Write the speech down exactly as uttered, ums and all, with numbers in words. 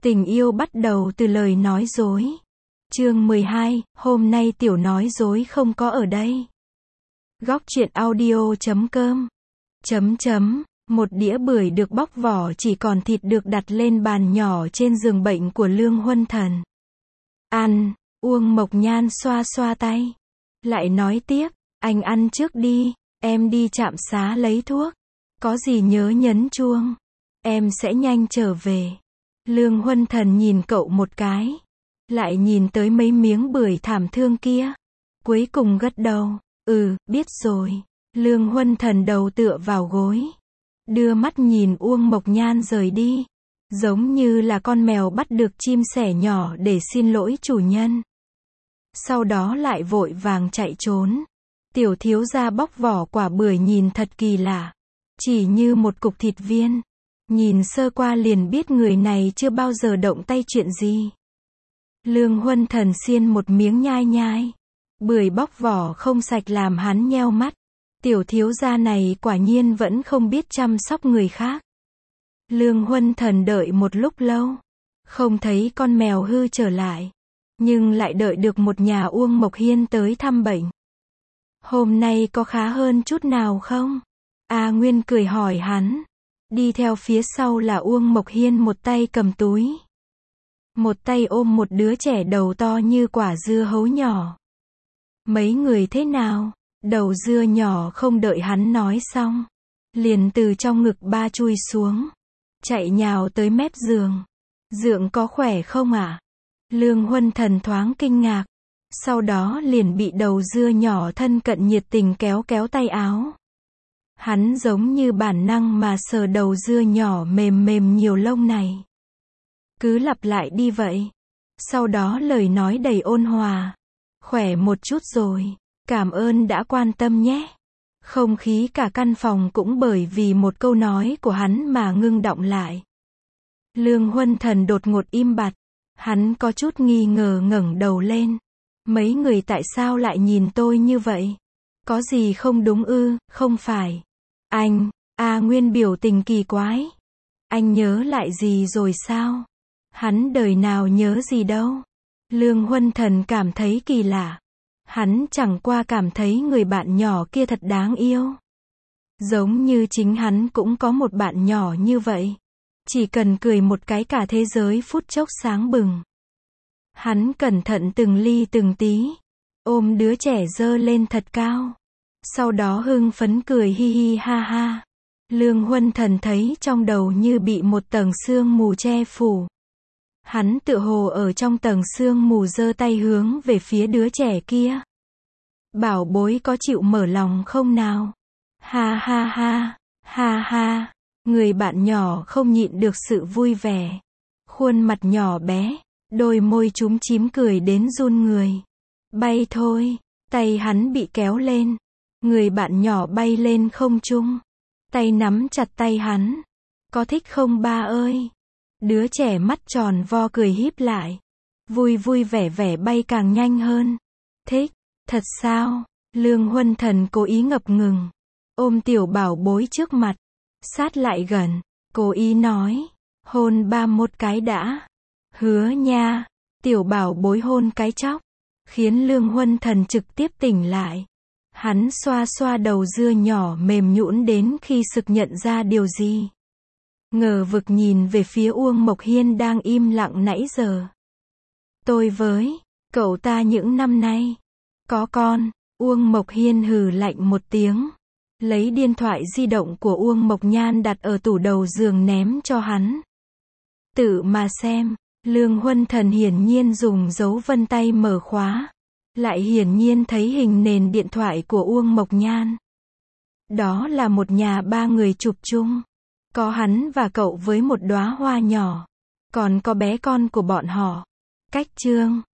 Tình yêu bắt đầu từ lời nói dối. Chương mười hai, hôm nay tiểu nói dối không có ở đây. Góc truyện audio chấm com. Chấm chấm, một đĩa bưởi được bóc vỏ chỉ còn thịt được đặt lên bàn nhỏ trên giường bệnh của Lương Huân Thần. Ăn, Uông Mộc Nhan xoa xoa tay. Lại nói tiếp, anh ăn trước đi, em đi trạm xá lấy thuốc. Có gì nhớ nhấn chuông. Em sẽ nhanh trở về. Lương Huân Thần nhìn cậu một cái. Lại nhìn tới mấy miếng bưởi thảm thương kia. Cuối cùng gật đầu. Ừ, biết rồi. Lương Huân Thần đầu tựa vào gối. Đưa mắt nhìn Uông Mộc Nhan rời đi. Giống như là con mèo bắt được chim sẻ nhỏ để xin lỗi chủ nhân. Sau đó lại vội vàng chạy trốn. Tiểu thiếu gia bóc vỏ quả bưởi nhìn thật kỳ lạ. Chỉ như một cục thịt viên. Nhìn sơ qua liền biết người này chưa bao giờ động tay chuyện gì. Lương Huân Thần xiên một miếng nhai nhai. Bưởi bóc vỏ không sạch làm hắn nheo mắt. Tiểu thiếu gia này quả nhiên vẫn không biết chăm sóc người khác. Lương Huân Thần đợi một lúc lâu. Không thấy con mèo hư trở lại. Nhưng lại đợi được một nhà Uông Mộc Hiên tới thăm bệnh. Hôm nay có khá hơn chút nào không? A Nguyên cười hỏi hắn. Đi theo phía sau là Uông Mộc Hiên một tay cầm túi. Một tay ôm một đứa trẻ đầu to như quả dưa hấu nhỏ. Mấy người thế nào? Đầu dưa nhỏ không đợi hắn nói xong. Liền từ trong ngực ba chui xuống. Chạy nhào tới mép giường. Dượng có khỏe không ạ? À? Lương Huân Thần thoáng kinh ngạc. Sau đó liền bị đầu dưa nhỏ thân cận nhiệt tình kéo kéo tay áo. Hắn giống như bản năng mà sờ đầu dưa nhỏ mềm mềm nhiều lông này. Cứ lặp lại đi vậy. Sau đó lời nói đầy ôn hòa. Khỏe một chút rồi. Cảm ơn đã quan tâm nhé. Không khí cả căn phòng cũng bởi vì một câu nói của hắn mà ngưng đọng lại. Lương Huân Thần đột ngột im bặt. Hắn có chút nghi ngờ ngẩng đầu lên. Mấy người tại sao lại nhìn tôi như vậy? Có gì không đúng ư? Không phải. Anh, A Nguyên biểu tình kỳ quái. Anh nhớ lại gì rồi sao? Hắn đời nào nhớ gì đâu. Lương Huân Thần cảm thấy kỳ lạ. Hắn chẳng qua cảm thấy người bạn nhỏ kia thật đáng yêu. Giống như chính hắn cũng có một bạn nhỏ như vậy. Chỉ cần cười một cái cả thế giới phút chốc sáng bừng. Hắn cẩn thận từng ly từng tí. Ôm đứa trẻ dơ lên thật cao. Sau đó hưng phấn cười hi hi ha ha. Lương Huân Thần thấy trong đầu như bị một tầng sương mù che phủ. Hắn tựa hồ ở trong tầng sương mù giơ tay hướng về phía đứa trẻ kia. Bảo bối có chịu mở lòng không nào? Ha ha ha, ha ha. Người bạn nhỏ không nhịn được sự vui vẻ. Khuôn mặt nhỏ bé, đôi môi chúm chím cười đến run người. Bay thôi, tay hắn bị kéo lên. Người bạn nhỏ bay lên không trung. Tay nắm chặt tay hắn. Có thích không ba ơi? Đứa trẻ mắt tròn vo cười híp lại. Vui vui vẻ vẻ bay càng nhanh hơn. Thích, thật sao? Lương Huân Thần cố ý ngập ngừng. Ôm tiểu bảo bối trước mặt. Sát lại gần. Cố ý nói. Hôn ba một cái đã. Hứa nha. Tiểu bảo bối hôn cái chóc. Khiến Lương Huân Thần trực tiếp tỉnh lại. Hắn xoa xoa đầu dưa nhỏ mềm nhũn đến khi sực nhận ra điều gì. Ngờ vực nhìn về phía Uông Mộc Hiên đang im lặng nãy giờ. Tôi với cậu ta những năm nay. Có con. Uông Mộc Hiên hừ lạnh một tiếng. Lấy điện thoại di động của Uông Mộc Nhan đặt ở tủ đầu giường ném cho hắn. Tự mà xem. Lương Huân Thần hiển nhiên dùng dấu vân tay mở khóa. Lại hiển nhiên thấy hình nền điện thoại của Uông Mộc Nhan. Đó là một nhà ba người chụp chung. Có hắn và cậu với một đóa hoa nhỏ. Còn có bé con của bọn họ. Cách chương